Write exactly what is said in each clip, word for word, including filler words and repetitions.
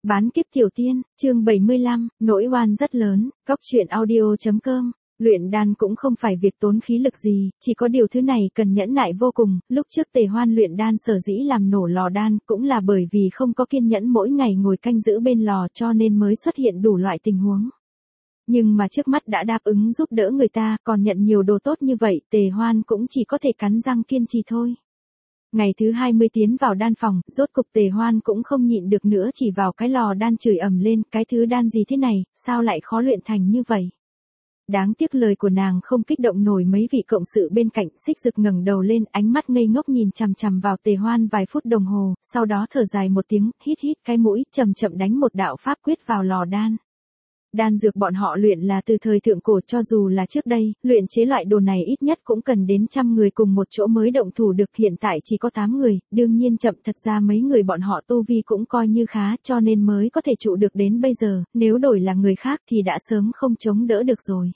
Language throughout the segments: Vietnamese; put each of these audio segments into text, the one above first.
Bán kiếp tiểu tiên, chương bảy mươi lăm, nỗi oan rất lớn, góc truyện audio.com. Luyện đan cũng không phải việc tốn khí lực gì, chỉ có điều thứ này cần nhẫn nại vô cùng. Lúc trước Tề Hoan luyện đan sở dĩ làm nổ lò đan cũng là bởi vì không có kiên nhẫn mỗi ngày ngồi canh giữ bên lò cho nên mới xuất hiện đủ loại tình huống. Nhưng mà trước mắt đã đáp ứng giúp đỡ người ta, còn nhận nhiều đồ tốt như vậy, Tề Hoan cũng chỉ có thể cắn răng kiên trì thôi. Ngày thứ hai mươi tiến vào đan phòng, rốt cục Tề Hoan cũng không nhịn được nữa chỉ vào cái lò đan chửi ầm lên, cái thứ đan gì thế này, sao lại khó luyện thành như vậy. Đáng tiếc lời của nàng không kích động nổi mấy vị cộng sự bên cạnh. Xích Dực ngẩng đầu lên, ánh mắt ngây ngốc nhìn chằm chằm vào Tề Hoan vài phút đồng hồ, sau đó thở dài một tiếng, hít hít cái mũi, chậm chậm đánh một đạo pháp quyết vào lò đan. Đan dược bọn họ luyện là từ thời thượng cổ, cho dù là trước đây, luyện chế loại đồ này ít nhất cũng cần đến trăm người cùng một chỗ mới động thủ được, hiện tại chỉ có tám người, đương nhiên chậm, thật ra mấy người bọn họ tu vi cũng coi như khá cho nên mới có thể trụ được đến bây giờ, nếu đổi là người khác thì đã sớm không chống đỡ được rồi.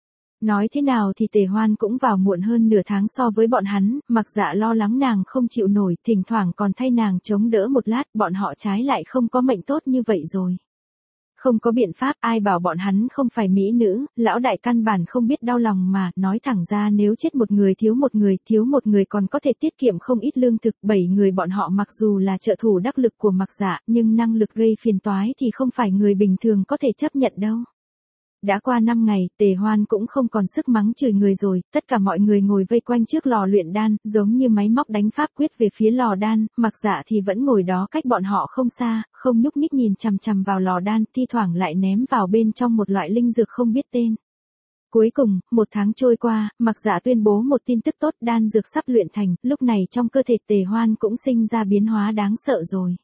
Nói thế nào thì Tề Hoan cũng vào muộn hơn nửa tháng so với bọn hắn, Mặc Dạ lo lắng nàng không chịu nổi, thỉnh thoảng còn thay nàng chống đỡ một lát, bọn họ trái lại không có mệnh tốt như vậy rồi. Không có biện pháp, ai bảo bọn hắn không phải mỹ nữ, lão đại căn bản không biết đau lòng mà, nói thẳng ra nếu chết một người thiếu một người, thiếu một người còn có thể tiết kiệm không ít lương thực, bảy người bọn họ mặc dù là trợ thủ đắc lực của Mặc Dạ, nhưng năng lực gây phiền toái thì không phải người bình thường có thể chấp nhận đâu. Đã qua năm ngày, Tề Hoan cũng không còn sức mắng chửi người rồi, tất cả mọi người ngồi vây quanh trước lò luyện đan, giống như máy móc đánh pháp quyết về phía lò đan, Mặc Dạ thì vẫn ngồi đó cách bọn họ không xa, không nhúc nhích nhìn chằm chằm vào lò đan, thi thoảng lại ném vào bên trong một loại linh dược không biết tên. Cuối cùng, một tháng trôi qua, Mặc Dạ tuyên bố một tin tức tốt, đan dược sắp luyện thành, lúc này trong cơ thể Tề Hoan cũng sinh ra biến hóa đáng sợ rồi.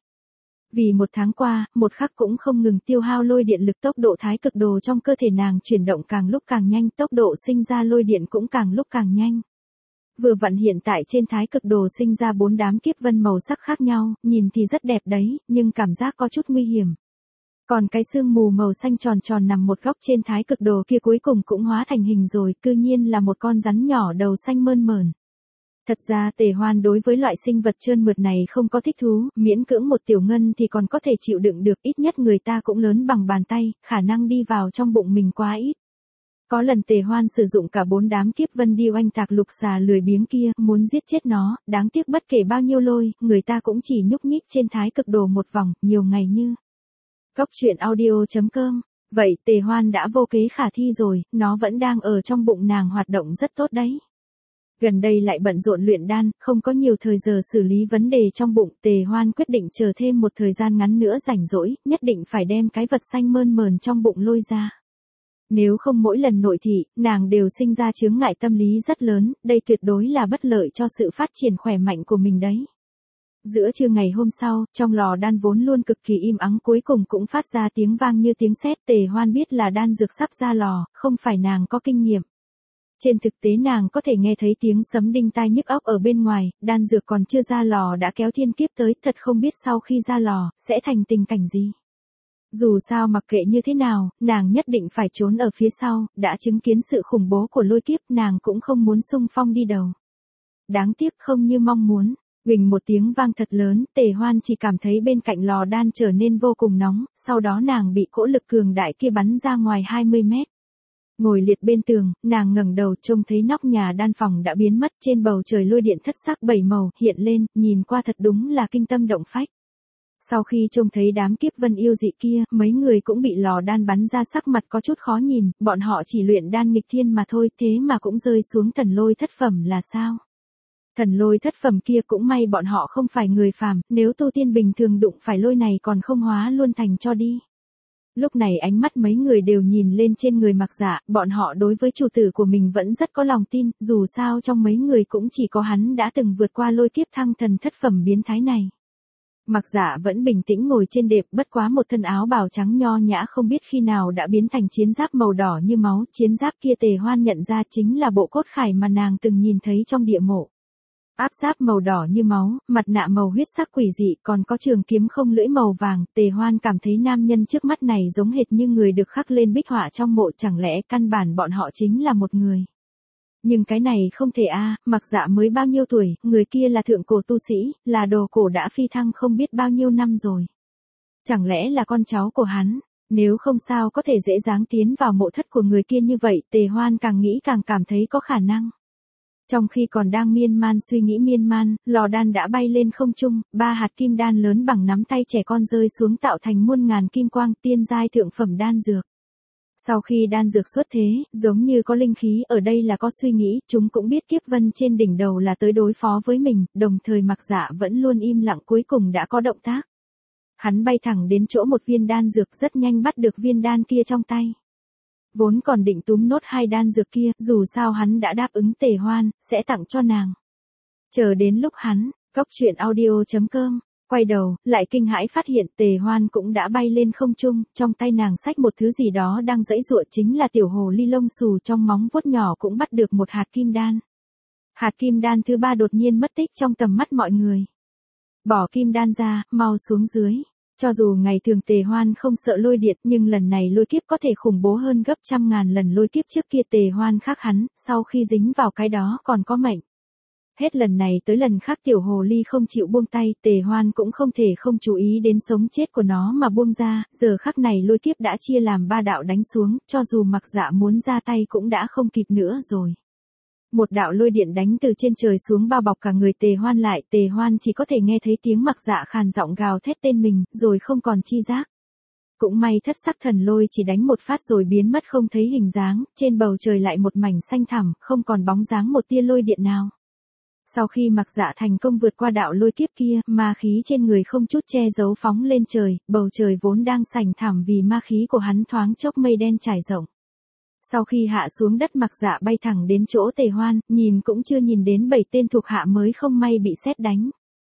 Vì một tháng qua, một khắc cũng không ngừng tiêu hao lôi điện lực, tốc độ thái cực đồ trong cơ thể nàng chuyển động càng lúc càng nhanh, tốc độ sinh ra lôi điện cũng càng lúc càng nhanh. Vừa vặn hiện tại trên thái cực đồ sinh ra bốn đám kiếp vân màu sắc khác nhau, nhìn thì rất đẹp đấy, nhưng cảm giác có chút nguy hiểm. Còn cái sương mù màu xanh tròn tròn nằm một góc trên thái cực đồ kia cuối cùng cũng hóa thành hình rồi, cư nhiên là một con rắn nhỏ đầu xanh mơn mởn. Thật ra Tề Hoan đối với loại sinh vật trơn mượt này không có thích thú, miễn cưỡng một tiểu ngân thì còn có thể chịu đựng được, ít nhất người ta cũng lớn bằng bàn tay, khả năng đi vào trong bụng mình quá ít. Có lần Tề Hoan sử dụng cả bốn đám kiếp vân đi oanh tạc lục xà lười biếng kia, muốn giết chết nó, đáng tiếc bất kể bao nhiêu lôi, người ta cũng chỉ nhúc nhích trên thái cực đồ một vòng, nhiều ngày như. Góc truyện audio.com. Vậy Tề Hoan đã vô kế khả thi rồi, nó vẫn đang ở trong bụng nàng hoạt động rất tốt đấy. Gần đây lại bận rộn luyện đan, không có nhiều thời giờ xử lý vấn đề trong bụng, Tề Hoan quyết định chờ thêm một thời gian ngắn nữa rảnh rỗi, nhất định phải đem cái vật xanh mơn mởn trong bụng lôi ra. Nếu không mỗi lần nội thị, nàng đều sinh ra chướng ngại tâm lý rất lớn, đây tuyệt đối là bất lợi cho sự phát triển khỏe mạnh của mình đấy. Giữa trưa ngày hôm sau, trong lò đan vốn luôn cực kỳ im ắng cuối cùng cũng phát ra tiếng vang như tiếng sét, Tề Hoan biết là đan dược sắp ra lò, không phải nàng có kinh nghiệm. Trên thực tế nàng có thể nghe thấy tiếng sấm đinh tai nhức óc ở bên ngoài, đan dược còn chưa ra lò đã kéo thiên kiếp tới, thật không biết sau khi ra lò, sẽ thành tình cảnh gì. Dù sao mặc kệ như thế nào, nàng nhất định phải trốn ở phía sau, đã chứng kiến sự khủng bố của lôi kiếp, nàng cũng không muốn xung phong đi đầu. Đáng tiếc không như mong muốn, huỳnh một tiếng vang thật lớn, Tề Hoan chỉ cảm thấy bên cạnh lò đan trở nên vô cùng nóng, sau đó nàng bị cỗ lực cường đại kia bắn ra ngoài hai mươi mét. Ngồi liệt bên tường, nàng ngẩng đầu trông thấy nóc nhà đan phòng đã biến mất, trên bầu trời lôi điện thất sắc bảy màu hiện lên, nhìn qua thật đúng là kinh tâm động phách. Sau khi trông thấy đám kiếp vân yêu dị kia, mấy người cũng bị lò đan bắn ra sắc mặt có chút khó nhìn, bọn họ chỉ luyện đan nghịch thiên mà thôi, thế mà cũng rơi xuống thần lôi thất phẩm là sao? Thần lôi thất phẩm kia cũng may bọn họ không phải người phàm, nếu tu tiên bình thường đụng phải lôi này còn không hóa luôn thành cho đi. Lúc này ánh mắt mấy người đều nhìn lên trên người Mặc Dạ, bọn họ đối với chủ tử của mình vẫn rất có lòng tin, dù sao trong mấy người cũng chỉ có hắn đã từng vượt qua lôi kiếp thăng thần thất phẩm biến thái này. Mặc Dạ vẫn bình tĩnh ngồi trên đệm, bất quá một thân áo bào trắng nho nhã không biết khi nào đã biến thành chiến giáp màu đỏ như máu, chiến giáp kia Tề Hoan nhận ra chính là bộ cốt khải mà nàng từng nhìn thấy trong địa mộ. Áp giáp màu đỏ như máu, mặt nạ màu huyết sắc quỷ dị, còn có trường kiếm không lưỡi màu vàng, Tề Hoan cảm thấy nam nhân trước mắt này giống hệt như người được khắc lên bích họa trong mộ, chẳng lẽ căn bản bọn họ chính là một người. Nhưng cái này không thể a, à, Mặc Dạ mới bao nhiêu tuổi, người kia là thượng cổ tu sĩ, là đồ cổ đã phi thăng không biết bao nhiêu năm rồi. Chẳng lẽ là con cháu của hắn? Nếu không sao có thể dễ dàng tiến vào mộ thất của người kia như vậy, Tề Hoan càng nghĩ càng cảm thấy có khả năng. Trong khi còn đang miên man suy nghĩ miên man, lò đan đã bay lên không trung, ba hạt kim đan lớn bằng nắm tay trẻ con rơi xuống tạo thành muôn ngàn kim quang, tiên giai thượng phẩm đan dược. Sau khi đan dược xuất thế, giống như có linh khí ở đây là có suy nghĩ, chúng cũng biết kiếp vân trên đỉnh đầu là tới đối phó với mình, đồng thời Mặc Dạ vẫn luôn im lặng cuối cùng đã có động tác. Hắn bay thẳng đến chỗ một viên đan dược rất nhanh bắt được viên đan kia trong tay. Vốn còn định túm nốt hai đan dược kia, dù sao hắn đã đáp ứng Tề Hoan, sẽ tặng cho nàng. Chờ đến lúc hắn, cốc truyện audio chấm com, quay đầu, lại kinh hãi phát hiện Tề Hoan cũng đã bay lên không trung, trong tay nàng xách một thứ gì đó đang giãy giụa chính là tiểu hồ ly lông xù trong móng vuốt nhỏ cũng bắt được một hạt kim đan. Hạt kim đan thứ ba đột nhiên mất tích trong tầm mắt mọi người. Bỏ kim đan ra, mau xuống dưới. Cho dù ngày thường Tề Hoan không sợ lôi điện nhưng lần này lôi kiếp có thể khủng bố hơn gấp trăm ngàn lần lôi kiếp trước kia Tề Hoan khác hắn, sau khi dính vào cái đó còn có mệnh. Hết lần này tới lần khác tiểu hồ ly không chịu buông tay, Tề Hoan cũng không thể không chú ý đến sống chết của nó mà buông ra, giờ khắc này lôi kiếp đã chia làm ba đạo đánh xuống, cho dù Mặc Dạ muốn ra tay cũng đã không kịp nữa rồi. Một đạo lôi điện đánh từ trên trời xuống bao bọc cả người Tề Hoan lại, Tề Hoan chỉ có thể nghe thấy tiếng Mặc Dạ khàn giọng gào thét tên mình, rồi không còn chi giác. Cũng may thất sắc thần lôi chỉ đánh một phát rồi biến mất không thấy hình dáng, trên bầu trời lại một mảnh xanh thẳm, không còn bóng dáng một tia lôi điện nào. Sau khi Mặc Dạ thành công vượt qua đạo lôi kiếp kia, ma khí trên người không chút che giấu phóng lên trời, bầu trời vốn đang sành thẳm vì ma khí của hắn thoáng chốc mây đen trải rộng. Sau khi hạ xuống đất Mặc Dạ bay thẳng đến chỗ Tề Hoan, nhìn cũng chưa nhìn đến bảy tên thuộc hạ mới không may bị sét đánh.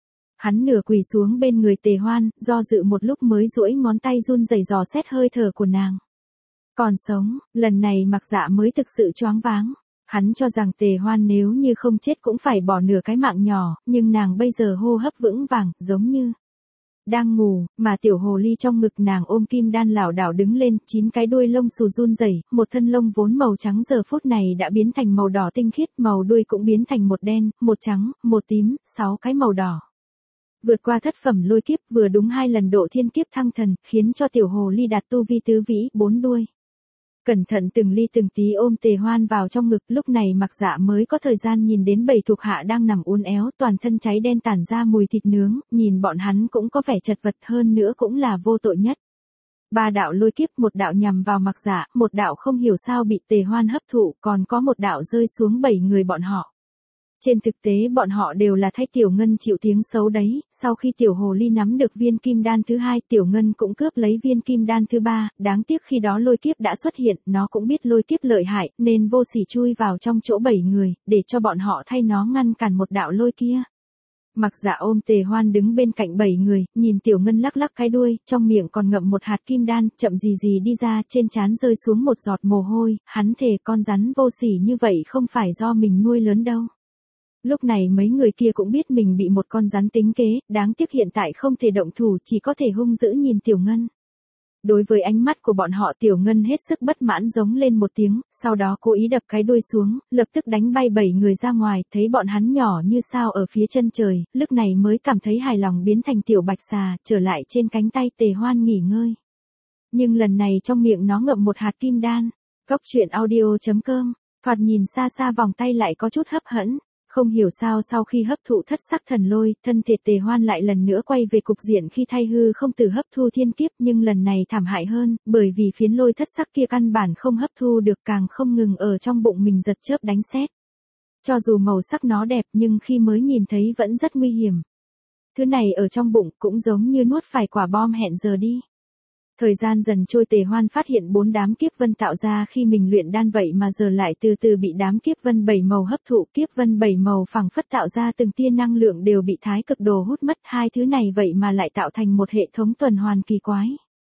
Hắn nửa quỳ xuống bên người Tề Hoan, do dự một lúc mới duỗi ngón tay run rẩy dò xét hơi thở của nàng. Còn sống, lần này Mặc Dạ mới thực sự choáng váng. Hắn cho rằng Tề Hoan nếu như không chết cũng phải bỏ nửa cái mạng nhỏ, nhưng nàng bây giờ hô hấp vững vàng, giống như đang ngủ, mà tiểu hồ ly trong ngực nàng ôm kim đan lảo đảo đứng lên, chín cái đuôi lông xù run rẩy, một thân lông vốn màu trắng giờ phút này đã biến thành màu đỏ tinh khiết, màu đuôi cũng biến thành một đen, một trắng, một tím, sáu cái màu đỏ. Vượt qua thất phẩm lôi kiếp vừa đúng hai lần độ thiên kiếp thăng thần, khiến cho tiểu hồ ly đạt tu vi tứ vĩ, bốn đuôi. Cẩn thận từng ly từng tí ôm Tề Hoan vào trong ngực, lúc này Mặc Dạ mới có thời gian nhìn đến bảy thuộc hạ đang nằm uốn éo, toàn thân cháy đen tản ra mùi thịt nướng, nhìn bọn hắn cũng có vẻ chật vật hơn nữa cũng là vô tội nhất. Ba đạo lôi kiếp, một đạo nhằm vào Mặc Dạ, một đạo không hiểu sao bị Tề Hoan hấp thụ, còn có một đạo rơi xuống bảy người bọn họ. Trên thực tế bọn họ đều là thay Tiểu Ngân chịu tiếng xấu đấy, sau khi Tiểu Hồ Ly nắm được viên kim đan thứ hai, Tiểu Ngân cũng cướp lấy viên kim đan thứ ba, đáng tiếc khi đó lôi kiếp đã xuất hiện, nó cũng biết lôi kiếp lợi hại, nên vô sỉ chui vào trong chỗ bảy người, để cho bọn họ thay nó ngăn cản một đạo lôi kia. Mặc Dạ ôm Tề Hoan đứng bên cạnh bảy người, nhìn Tiểu Ngân lắc lắc cái đuôi, trong miệng còn ngậm một hạt kim đan, chậm gì gì đi ra, trên trán rơi xuống một giọt mồ hôi, hắn thề con rắn vô sỉ như vậy không phải do mình nuôi lớn đâu. Lúc này mấy người kia cũng biết mình bị một con rắn tính kế, đáng tiếc hiện tại không thể động thủ, chỉ có thể hung dữ nhìn Tiểu Ngân. Đối với ánh mắt của bọn họ Tiểu Ngân hết sức bất mãn giống lên một tiếng, sau đó cố ý đập cái đuôi xuống, lập tức đánh bay bảy người ra ngoài, thấy bọn hắn nhỏ như sao ở phía chân trời, lúc này mới cảm thấy hài lòng biến thành tiểu bạch xà, trở lại trên cánh tay Tề Hoan nghỉ ngơi. Nhưng lần này trong miệng nó ngậm một hạt kim đan. Cốc truyện audio chấm com, thoạt nhìn xa xa vòng tay lại có chút hấp hẫng. Không hiểu sao sau khi hấp thụ thất sắc thần lôi, thân thể Tề Hoan lại lần nữa quay về cục diện khi thay hư không tử hấp thu thiên kiếp, nhưng lần này thảm hại hơn, bởi vì phiến lôi thất sắc kia căn bản không hấp thu được, càng không ngừng ở trong bụng mình giật chớp đánh sét. Cho dù màu sắc nó đẹp nhưng khi mới nhìn thấy vẫn rất nguy hiểm. Thứ này ở trong bụng cũng giống như nuốt phải quả bom hẹn giờ đi. Thời gian dần trôi Tề Hoan phát hiện bốn đám kiếp vân tạo ra khi mình luyện đan vậy mà giờ lại từ từ bị đám kiếp vân bảy màu hấp thụ, kiếp vân bảy màu phẳng phất tạo ra từng tia năng lượng đều bị thái cực đồ hút mất, hai thứ này vậy mà lại tạo thành một hệ thống tuần hoàn kỳ quái.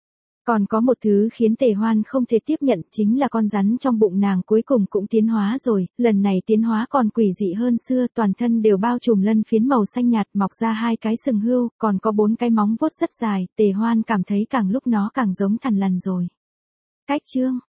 Còn có một thứ khiến Tề Hoan không thể tiếp nhận, chính là con rắn trong bụng nàng cuối cùng cũng tiến hóa rồi, lần này tiến hóa còn quỷ dị hơn xưa, toàn thân đều bao trùm lân phiến màu xanh nhạt, mọc ra hai cái sừng hươu, còn có bốn cái móng vuốt rất dài, Tề Hoan cảm thấy càng lúc nó càng giống thằn lằn rồi. Cách chương